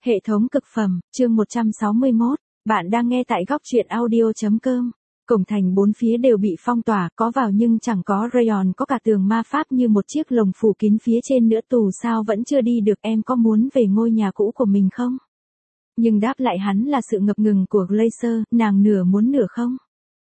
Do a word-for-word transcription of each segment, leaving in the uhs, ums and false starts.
Hệ thống cực phẩm, chương một trăm sáu mươi mốt, bạn đang nghe tại góc truyện audio.com. Cổng thành bốn phía đều bị phong tỏa, có vào nhưng chẳng có rayon, có cả tường ma pháp như một chiếc lồng phủ kín phía trên nữa. Tù sao vẫn chưa đi được, em có muốn về ngôi nhà cũ của mình không? Nhưng đáp lại hắn là sự ngập ngừng của Glacier, nàng nửa muốn nửa không.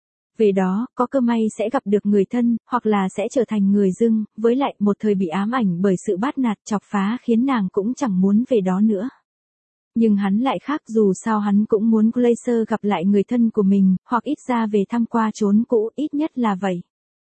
Về đó, có cơ may sẽ gặp được người thân, hoặc là sẽ trở thành người dưng, với lại một thời bị ám ảnh bởi sự bắt nạt chọc phá khiến nàng cũng chẳng muốn về đó nữa. Nhưng hắn lại khác, dù sao hắn cũng muốn Glacier gặp lại người thân của mình, hoặc ít ra về thăm qua chốn cũ, ít nhất là vậy.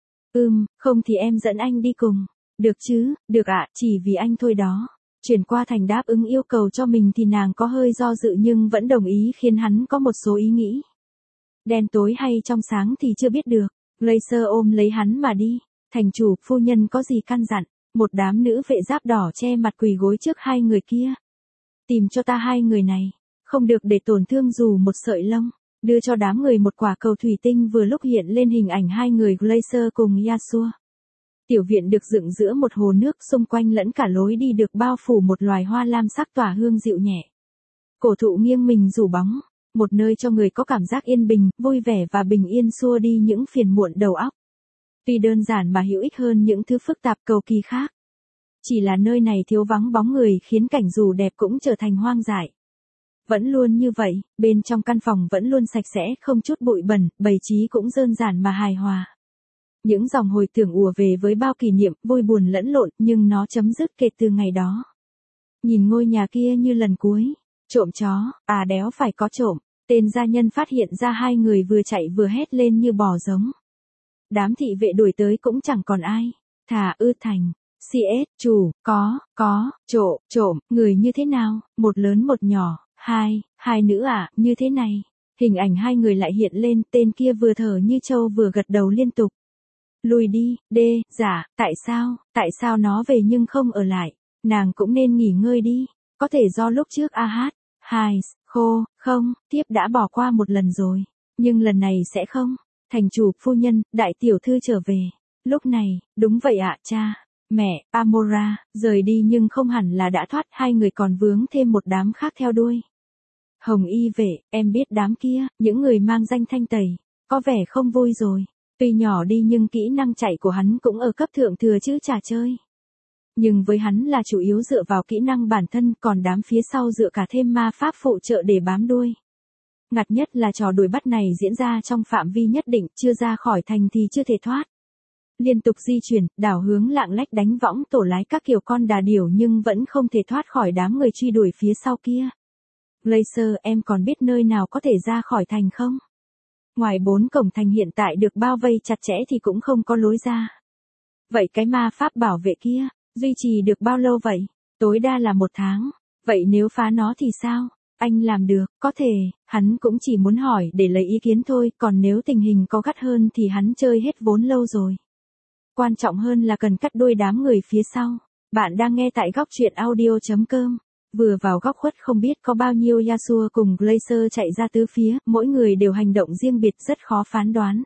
Ừm, không thì em dẫn anh đi cùng. Được chứ, được ạ, chỉ vì anh thôi đó. Chuyển qua thành đáp ứng yêu cầu cho mình thì nàng có hơi do dự nhưng vẫn đồng ý, khiến hắn có một số ý nghĩ. Đen tối hay trong sáng thì chưa biết được. Glacier ôm lấy hắn mà đi. Thành chủ, phu nhân có gì căn dặn? Một đám nữ vệ giáp đỏ che mặt quỳ gối trước hai người kia. Tìm cho ta hai người này, không được để tổn thương dù một sợi lông. Đưa cho đám người một quả cầu thủy tinh, vừa lúc hiện lên hình ảnh hai người Glacier cùng Yasuo. Tiểu viện được dựng giữa một hồ nước, xung quanh lẫn cả lối đi được bao phủ một loài hoa lam sắc tỏa hương dịu nhẹ. Cổ thụ nghiêng mình rủ bóng, một nơi cho người có cảm giác yên bình, vui vẻ và bình yên, xua đi những phiền muộn đầu óc. Tuy đơn giản mà hữu ích hơn những thứ phức tạp cầu kỳ khác. Chỉ là nơi này thiếu vắng bóng người, khiến cảnh dù đẹp cũng trở thành hoang dại. Vẫn luôn như vậy, bên trong căn phòng vẫn luôn sạch sẽ, không chút bụi bẩn, bày trí cũng đơn giản mà hài hòa. Những dòng hồi tưởng ùa về với bao kỷ niệm, vui buồn lẫn lộn, nhưng nó chấm dứt kể từ ngày đó. Nhìn ngôi nhà kia như lần cuối. Trộm chó, à đéo phải có trộm. Tên gia nhân phát hiện ra hai người vừa chạy vừa hét lên như bò giống. Đám thị vệ đuổi tới cũng chẳng còn ai. Thả ư thành. xê ét, chủ, có, có, trộm, trộm, người như thế nào? Một lớn một nhỏ, hai, hai nữ à, như thế này. Hình ảnh hai người lại hiện lên, tên kia vừa thở như trâu vừa gật đầu liên tục. Lùi đi, đê, dạ, tại sao, tại sao nó về nhưng không ở lại? Nàng cũng nên nghỉ ngơi đi. Có thể do lúc trước a hát, hai, khô, không, tiếp đã bỏ qua một lần rồi. Nhưng lần này sẽ không. Thành chủ, phu nhân, đại tiểu thư trở về. Lúc này, đúng vậy ạ, cha. Mẹ, Amora, rời đi nhưng không hẳn là đã thoát, hai người còn vướng thêm một đám khác theo đuôi. Hồng y vệ, em biết đám kia, những người mang danh thanh tẩy, có vẻ không vui rồi. Tuy nhỏ đi nhưng kỹ năng chạy của hắn cũng ở cấp thượng thừa chứ chả chơi. Nhưng với hắn là chủ yếu dựa vào kỹ năng bản thân, còn đám phía sau dựa cả thêm ma pháp phụ trợ để bám đuôi. Ngặt nhất là trò đuổi bắt này diễn ra trong phạm vi nhất định, chưa ra khỏi thành thì chưa thể thoát. Liên tục di chuyển, đảo hướng lạng lách đánh võng, tổ lái các kiểu con đà điểu nhưng vẫn không thể thoát khỏi đám người truy đuổi phía sau kia. Glacier, em còn biết nơi nào có thể ra khỏi thành không? Ngoài bốn cổng thành hiện tại được bao vây chặt chẽ thì cũng không có lối ra. Vậy cái ma pháp bảo vệ kia, duy trì được bao lâu vậy? Tối đa là một tháng. Vậy nếu phá nó thì sao? Anh làm được, có thể, hắn cũng chỉ muốn hỏi để lấy ý kiến thôi, còn nếu tình hình có gắt hơn thì hắn chơi hết vốn lâu rồi. Quan trọng hơn là cần cắt đuôi đám người phía sau. Bạn đang nghe tại góc truyện audio.com. Vừa vào góc khuất không biết có bao nhiêu Yasuo cùng Glacier chạy ra tứ phía, mỗi người đều hành động riêng biệt, rất khó phán đoán.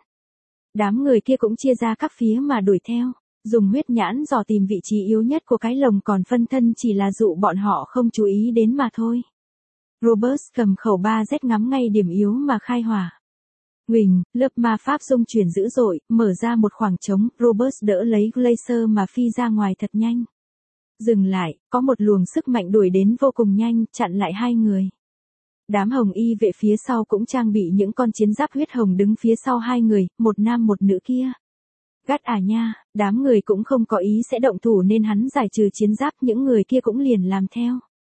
Đám người kia cũng chia ra các phía mà đuổi theo, dùng huyết nhãn dò tìm vị trí yếu nhất của cái lồng, còn phân thân chỉ là dụ bọn họ không chú ý đến mà thôi. Robert cầm khẩu ba Z ngắm ngay điểm yếu mà khai hỏa. Huỳnh, lớp ma pháp xung chuyển dữ dội, mở ra một khoảng trống, Robert đỡ lấy Glacier mà phi ra ngoài thật nhanh. Dừng lại, có một luồng sức mạnh đuổi đến vô cùng nhanh, chặn lại hai người. Đám hồng y vệ phía sau cũng trang bị những con chiến giáp huyết hồng đứng phía sau hai người, một nam một nữ kia. Gắt à nha, đám người cũng không có ý sẽ động thủ nên hắn giải trừ chiến giáp, những người kia cũng liền làm theo.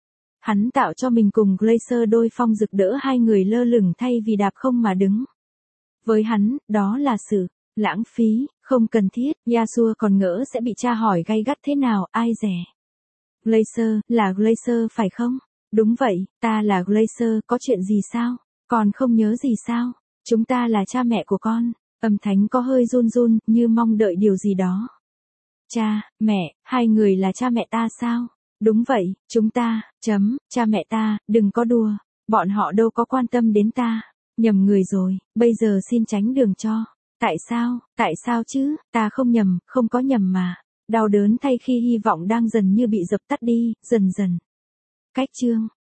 Hắn tạo cho mình cùng Glacier đôi phong rực đỡ hai người lơ lửng thay vì đạp không mà đứng. Với hắn, đó là sự lãng phí, không cần thiết. Yasuo còn ngỡ sẽ bị tra hỏi gay gắt thế nào, ai dè. Glacier, là Glacier phải không? Đúng vậy, ta là Glacier, có chuyện gì sao? Còn không nhớ gì sao? Chúng ta là cha mẹ của con. Âm thanh có hơi run run, như mong đợi điều gì đó. Cha, mẹ, hai người là cha mẹ ta sao? Đúng vậy, chúng ta, chấm, cha mẹ ta, đừng có đùa. Bọn họ đâu có quan tâm đến ta. Nhầm người rồi, bây giờ xin tránh đường cho. Tại sao, tại sao chứ, ta không nhầm, không có nhầm mà. Đau đớn thay khi hy vọng đang dần như bị dập tắt đi, dần dần. Cách chương.